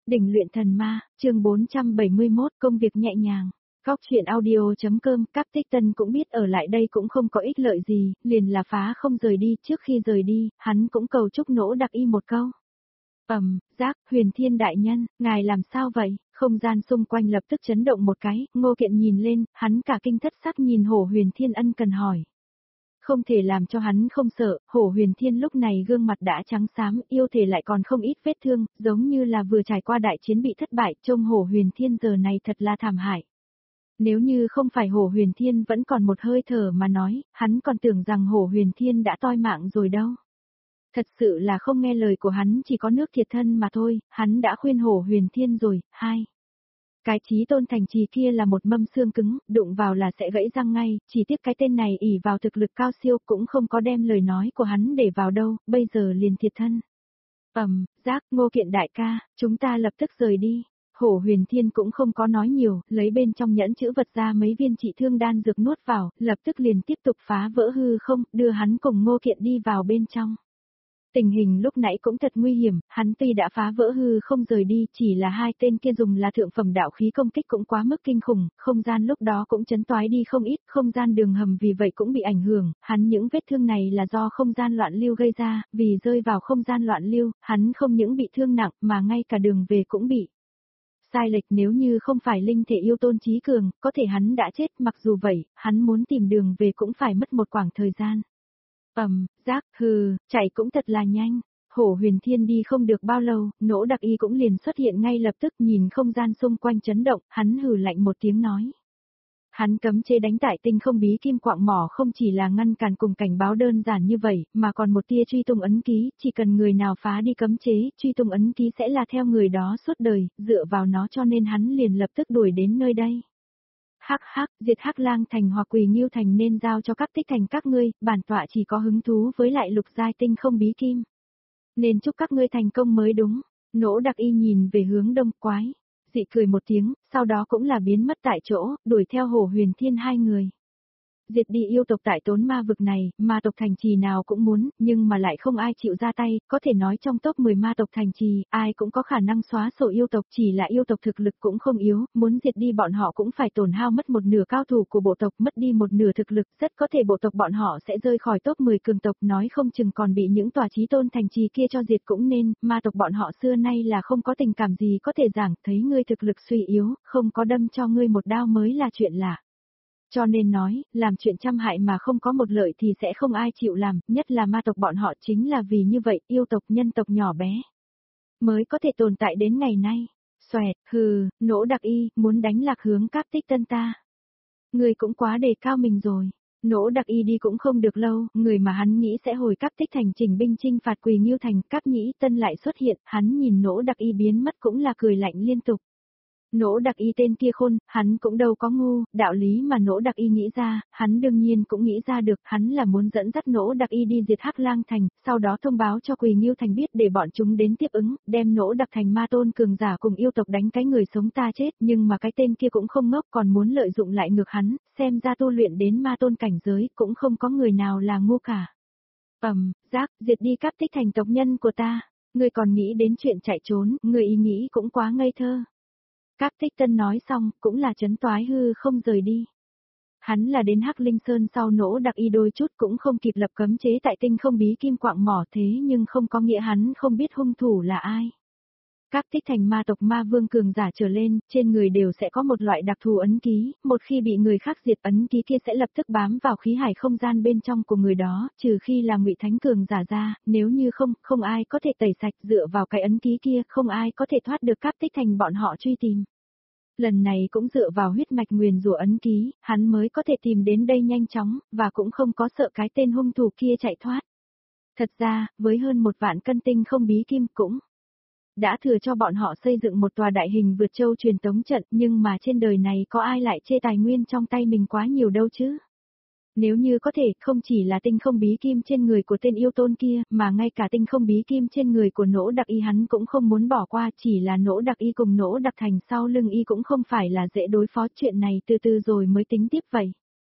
Đỉnh luyện thần ma, chương 471, công việc nhẹ nhàng. Góc chuyện audio.com, các tích tân cũng biết ở lại đây cũng không có ích lợi gì, liền là phá không rời đi, trước khi rời đi, hắn cũng cầu chúc Nỗ Đặc Y một câu. Giác, Huyền Thiên đại nhân, ngài làm sao vậy? Không gian xung quanh lập tức chấn động một cái, Ngô Kiện nhìn lên, hắn cả kinh thất sắc nhìn Hổ Huyền Thiên ân cần hỏi. Không thể làm cho hắn không sợ, Hổ Huyền Thiên lúc này gương mặt đã trắng xám, yêu thể lại còn không ít vết thương, giống như là vừa trải qua đại chiến bị thất bại, trông Hổ Huyền Thiên giờ này thật là thảm hại. Nếu như không phải Hổ Huyền Thiên vẫn còn một hơi thở mà nói, hắn còn tưởng rằng Hổ Huyền Thiên đã toi mạng rồi đâu. Thật sự là không nghe lời của hắn, chỉ có nước thiệt thân mà thôi, hắn đã khuyên Hổ Huyền Thiên rồi. Cái Chí Tôn thành trì kia là một mâm xương cứng, đụng vào là sẽ gãy răng ngay, chỉ tiếc cái tên này ỷ vào thực lực cao siêu cũng không có đem lời nói của hắn để vào đâu, bây giờ liền thiệt thân. Giác, Ngô Kiện đại ca, chúng ta lập tức rời đi. Hổ Huyền Thiên cũng không có nói nhiều, lấy bên trong nhẫn chữ vật ra mấy viên trị thương đan dược nuốt vào, lập tức liền tiếp tục phá vỡ hư không, đưa hắn cùng Ngô Kiện đi vào bên trong. Tình hình lúc nãy cũng thật nguy hiểm, hắn tuy đã phá vỡ hư không rời đi, chỉ là hai tên kia dùng là thượng phẩm đạo khí công kích cũng quá mức kinh khủng, không gian lúc đó cũng chấn toái đi không ít, không gian đường hầm vì vậy cũng bị ảnh hưởng, hắn những vết thương này là do không gian loạn lưu gây ra, vì rơi vào không gian loạn lưu, hắn không những bị thương nặng mà ngay cả đường về cũng bị sai lệch, nếu như không phải linh thể yêu tôn trí cường, có thể hắn đã chết, mặc dù vậy, hắn muốn tìm đường về cũng phải mất một khoảng thời gian. Giác, chạy cũng thật là nhanh. Hổ Huyền Thiên đi không được bao lâu, Nỗ Đặc Y cũng liền xuất hiện ngay lập tức, nhìn không gian xung quanh chấn động, hắn hừ lạnh một tiếng nói. Hắn cấm chế đánh tại tinh không bí kim quạng mỏ không chỉ là ngăn cản cùng cảnh báo đơn giản như vậy, mà còn một tia truy tung ấn ký, chỉ cần người nào phá đi cấm chế, truy tung ấn ký sẽ là theo người đó suốt đời, dựa vào nó cho nên hắn liền lập tức đuổi đến nơi đây. Diệt Hắc Lang thành hoặc Quỳ Ngưu thành nên giao cho các tích thành các ngươi, bản tọa chỉ có hứng thú với lại lục giai tinh không bí kim. Nên chúc các ngươi thành công mới đúng. Nỗ Đặc Y nhìn về hướng đông quái, dị cười một tiếng, sau đó cũng là biến mất tại chỗ, đuổi theo Hổ Huyền Thiên hai người. Diệt đi yêu tộc tại Tốn Ma vực này, ma tộc thành trì nào cũng muốn, nhưng mà lại không ai chịu ra tay, có thể nói trong top 10 ma tộc thành trì, ai cũng có khả năng xóa sổ yêu tộc, chỉ là yêu tộc thực lực cũng không yếu, muốn diệt đi bọn họ cũng phải tổn hao mất một nửa cao thủ của bộ tộc, mất đi một nửa thực lực, rất có thể bộ tộc bọn họ sẽ rơi khỏi top 10 cường tộc, nói không chừng còn bị những tòa chí tôn thành trì kia cho diệt cũng nên, ma tộc bọn họ xưa nay là không có tình cảm gì có thể giảng, thấy ngươi thực lực suy yếu, không có đâm cho ngươi một đao mới là chuyện lạ. Cho nên nói, làm chuyện trăm hại mà không có một lợi thì sẽ không ai chịu làm, nhất là ma tộc bọn họ chính là vì như vậy, yêu tộc nhân tộc nhỏ bé mới có thể tồn tại đến ngày nay. Xoẹt, Nỗ Đặc Y, muốn đánh lạc hướng các tích tân ta. Người cũng quá đề cao mình rồi. Nỗ Đặc Y đi cũng không được lâu, người mà hắn nghĩ sẽ hồi các tích thành chỉnh binh chinh phạt Quỳ Ngưu thành, các nhĩ tân lại xuất hiện, hắn nhìn Nỗ Đặc Y biến mất cũng là cười lạnh liên tục. Nỗ Đặc Y tên kia khôn, hắn cũng đâu có ngu, đạo lý mà Nỗ Đặc Y nghĩ ra, hắn đương nhiên cũng nghĩ ra được, hắn là muốn dẫn dắt Nỗ Đặc Y đi diệt Hắc Lang thành, sau đó thông báo cho Quỳ Ngưu thành biết để bọn chúng đến tiếp ứng, đem Nỗ Đặc thành ma tôn cường giả cùng yêu tộc đánh cái người sống ta chết, nhưng mà cái tên kia cũng không ngốc, còn muốn lợi dụng lại ngược hắn, xem ra tu luyện đến ma tôn cảnh giới, cũng không có người nào là ngu cả. Giác, diệt đi các tích thành tộc nhân của ta, ngươi còn nghĩ đến chuyện chạy trốn, ngươi ý nghĩ cũng quá ngây thơ. Các tích tân nói xong, cũng là chấn toái hư không rời đi. Hắn là đến Hắc Linh Sơn sau Nỗ Đặc Y đôi chút cũng không kịp lập cấm chế tại tinh không bí kim quạng mỏ, thế nhưng không có nghĩa hắn không biết hung thủ là ai. Các tích thành ma tộc ma vương cường giả trở lên, trên người đều sẽ có một loại đặc thù ấn ký, một khi bị người khác diệt ấn ký kia sẽ lập tức bám vào khí hải không gian bên trong của người đó, trừ khi là ngụy thánh cường giả ra, nếu như không ai có thể tẩy sạch, dựa vào cái ấn ký kia, không ai có thể thoát được các tích thành bọn họ truy tìm. Lần này cũng dựa vào huyết mạch nguyền rủa ấn ký, hắn mới có thể tìm đến đây nhanh chóng, và cũng không có sợ cái tên hung thủ kia chạy thoát. Thật ra, với hơn 1 vạn cân tinh không bí kim cũng đã thừa cho bọn họ xây dựng một tòa đại hình vượt châu truyền tống trận, nhưng mà trên đời này có ai lại chê tài nguyên trong tay mình quá nhiều đâu chứ. Nếu như có thể, không chỉ là tinh không bí kim trên người của tên yêu tôn kia, mà ngay cả tinh không bí kim trên người của Nỗ Đặc Y hắn cũng không muốn bỏ qua, chỉ là Nỗ Đặc Y cùng Nỗ Đặc Thành sau lưng y cũng không phải là dễ đối phó, chuyện này từ từ rồi mới tính tiếp vậy.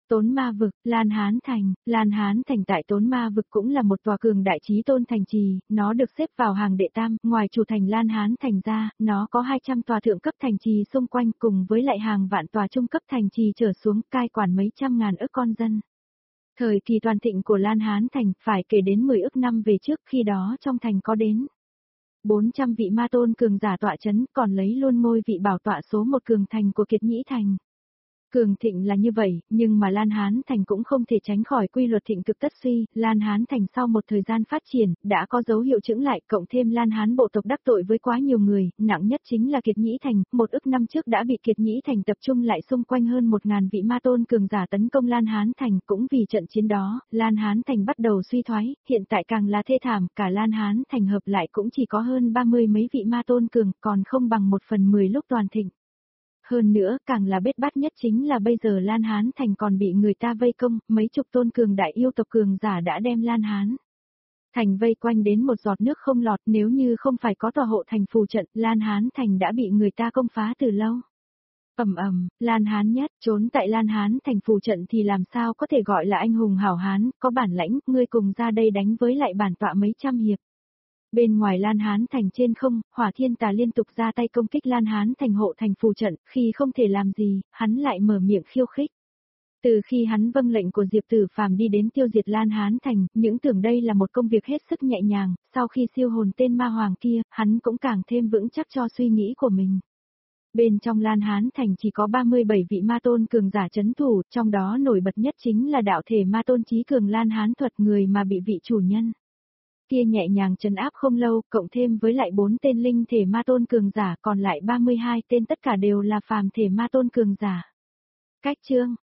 Tốn Ma Vực, Lan Hán Thành. Lan Hán Thành tại Tốn Ma Vực cũng là một tòa cường đại chí tôn thành trì, nó được xếp vào hàng đệ tam, ngoài chủ thành Lan Hán Thành ra, nó có 200 tòa thượng cấp thành trì xung quanh cùng với lại hàng vạn tòa trung cấp thành trì trở xuống cai quản mấy trăm ngàn ức con dân. Thời kỳ toàn thịnh của Lan Hán Thành phải kể đến 10 ức năm về trước, khi đó trong thành có đến 400 vị ma tôn cường giả tọa chấn, còn lấy luôn ngôi vị bảo tọa số một cường thành của Kiệt Nhĩ Thành. Cường thịnh là như vậy, nhưng mà Lan Hán Thành cũng không thể tránh khỏi quy luật thịnh cực tất suy, Lan Hán Thành sau một thời gian phát triển, đã có dấu hiệu chững lại, cộng thêm Lan Hán bộ tộc đắc tội với quá nhiều người, nặng nhất chính là Kiệt Nhĩ Thành, 1 ức năm trước đã bị Kiệt Nhĩ Thành tập trung lại xung quanh hơn 1000 vị ma tôn cường giả tấn công Lan Hán Thành, cũng vì trận chiến đó, Lan Hán Thành bắt đầu suy thoái, hiện tại càng là thê thảm, cả Lan Hán Thành hợp lại cũng chỉ có hơn 30 mấy vị ma tôn cường, còn không bằng 1/10 lúc toàn thịnh. Hơn nữa, càng là bết bát nhất chính là bây giờ Lan Hán Thành còn bị người ta vây công, mấy chục tôn cường đại yêu tộc cường giả đã đem Lan Hán Thành vây quanh đến một giọt nước không lọt, nếu như không phải có tòa hộ thành phù trận, Lan Hán Thành đã bị người ta công phá từ lâu. Lan Hán nhất, trốn tại Lan Hán Thành phù trận thì làm sao có thể gọi là anh hùng hảo hán, có bản lãnh, ngươi cùng ra đây đánh với lại bản tọa mấy trăm hiệp. Bên ngoài Lan Hán Thành trên không, Hỏa Thiên Tà liên tục ra tay công kích Lan Hán Thành hộ thành phù trận, khi không thể làm gì, hắn lại mở miệng khiêu khích. Từ khi hắn vâng lệnh của Diệp Tử Phàm đi đến tiêu diệt Lan Hán Thành, những tưởng đây là một công việc hết sức nhẹ nhàng, sau khi siêu hồn tên ma hoàng kia, hắn cũng càng thêm vững chắc cho suy nghĩ của mình. Bên trong Lan Hán Thành chỉ có 37 vị ma tôn cường giả chấn thủ, trong đó nổi bật nhất chính là đạo thể ma tôn chí cường Lan Hán thuật, người mà bị vị chủ nhân kia nhẹ nhàng trấn áp không lâu, cộng thêm với lại 4 tên linh thể ma tôn cường giả, còn lại 32 tên tất cả đều là phàm thể ma tôn cường giả. Cách chương